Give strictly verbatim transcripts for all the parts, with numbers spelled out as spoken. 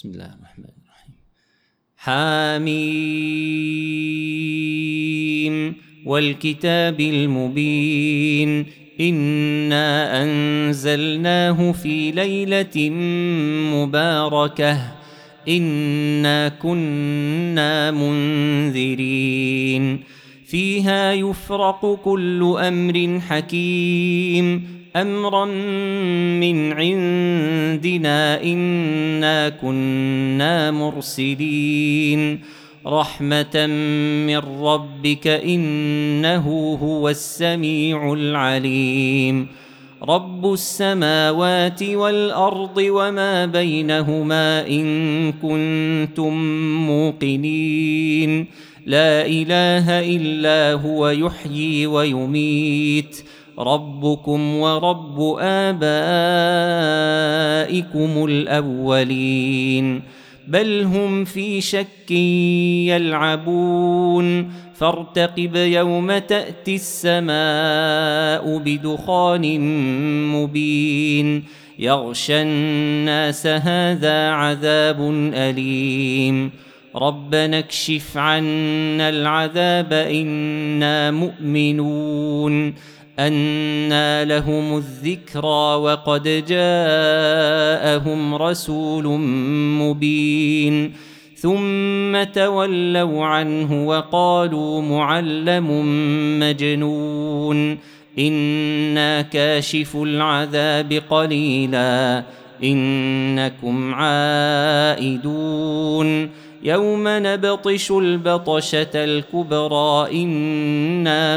بسم الله الرحمن الرحيم. حاميم والكتاب المبين إنا أنزلناه في ليلة مباركة إنا كنا منذرين فيها يفرق كل أمر حكيم أمرا من عندنا إنا كنا مرسلين رحمة من ربك إنه هو السميع العليم رب السماوات والأرض وما بينهما إن كنتم موقنين لا إله إلا هو يحيي ويميت ربكم ورب آبائكم الأولين بل هم في شك يلعبون فارتقب يوم تأتي السماء بدخان مبين يغشى الناس هذا عذاب أليم ربنا اكشف عنا العذاب إنا مؤمنون أنى لهم الذكرى وقد جاءهم رسول مبين ثم تولوا عنه وقالوا معلم مجنون إنا كاشف العذاب قليلا إنكم عائدون يوم نبطش البطشة الكبرى إنا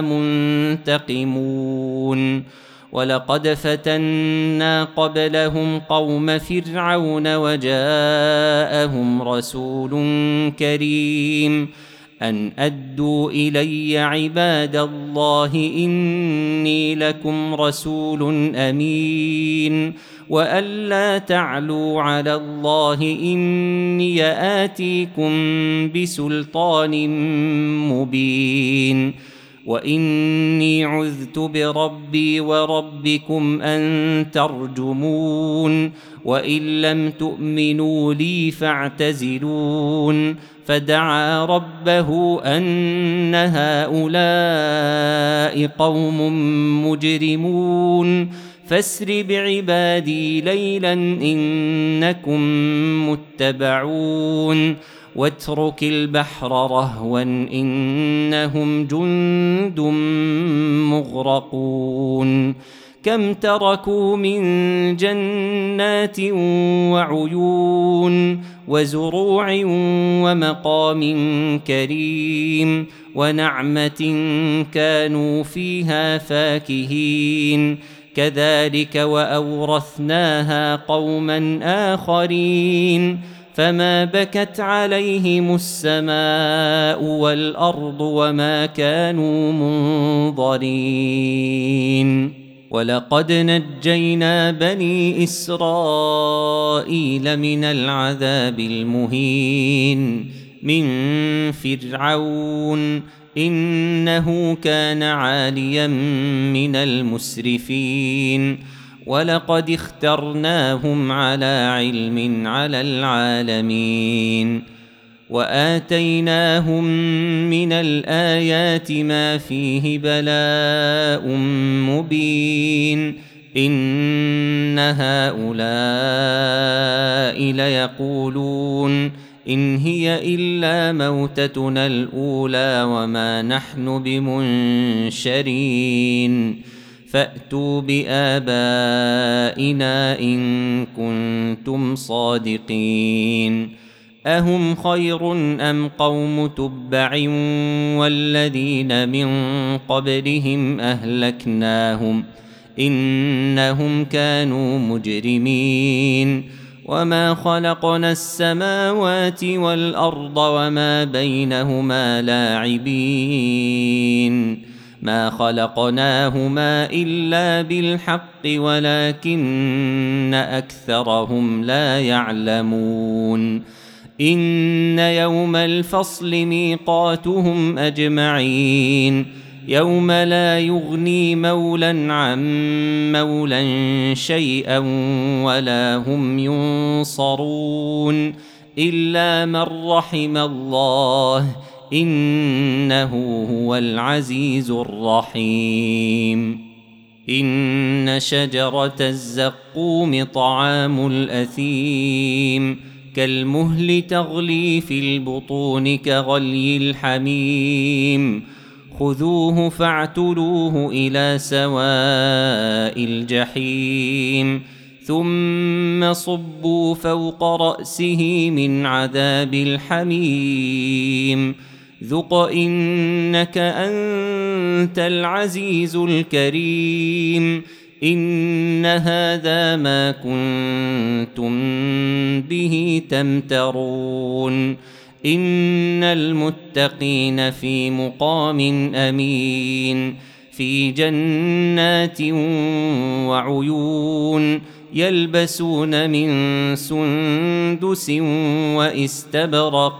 منتقمون ولقد فتنا قبلهم قوم فرعون وجاءهم رسول كريم أن أدوا إلي عباد الله إني لكم رسول أمين وأن لا تعلوا على الله إني آتيكم بسلطان مبين وإني عذت بربي وربكم أن ترجمون وإن لم تؤمنوا لي فاعتزلون فدعا ربه أن هؤلاء قوم مجرمون فاسر بعبادي ليلا إنكم متبعون واترك البحر رهوا إنهم جند مغرقون كم تركوا من جنات وعيون وزروع ومقام كريم ونعمة كانوا فيها فاكهين كذلك وأورثناها قوما آخرين فما بكت عليهم السماء والأرض وما كانوا منظرين ولقد نجينا بني إسرائيل من العذاب المهين من فرعون إنه كان عاليا من المسرفين ولقد اخترناهم على علم على العالمين وآتيناهم من الآيات ما فيه بلاء مبين إن هؤلاء ليقولون إن هي إلا موتتنا الأولى وما نحن بمنشرين فأتوا بآبائنا إن كنتم صادقين أهم خير أم قوم تبع والذين من قبلهم أهلكناهم إنهم كانوا مجرمين وما خلقنا السماوات والأرض وما بينهما لاعبين ما خلقناهما إلا بالحق ولكن أكثرهم لا يعلمون إن يوم الفصل ميقاتهم أجمعين يوم لا يغني مولا عن مولا شيئا ولا هم ينصرون إلا من رحم الله إنه هو العزيز الرحيم. إن شجرة الزقوم طعام الأثيم كالمهل تغلي في البطون كغلي الحميم خذوه فاعتلوه إلى سواء الجحيم ثم صبوا فوق رأسه من عذاب الحميم ذق إنك أنت العزيز الكريم. إن هذا ما كنتم به تمترون. إن المتقين في مقام أمين في جنات وعيون يلبسون من سندس واستبرق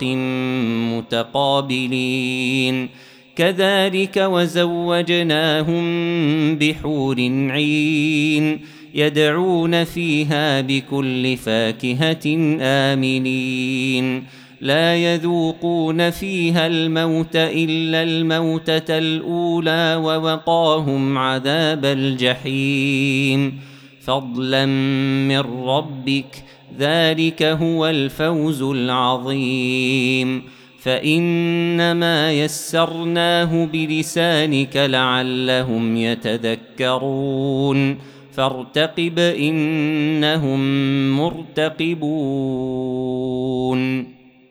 متقابلين كذلك وزوجناهم بحور عين يدعون فيها بكل فاكهة آمنين لا يذوقون فيها الموت إلا الموتة الأولى ووقاهم عذاب الجحيم فضلا من ربك ذلك هو الفوز العظيم. فإنما يسرناه بلسانك لعلهم يتذكرون فارتقب إنهم مرتقبون.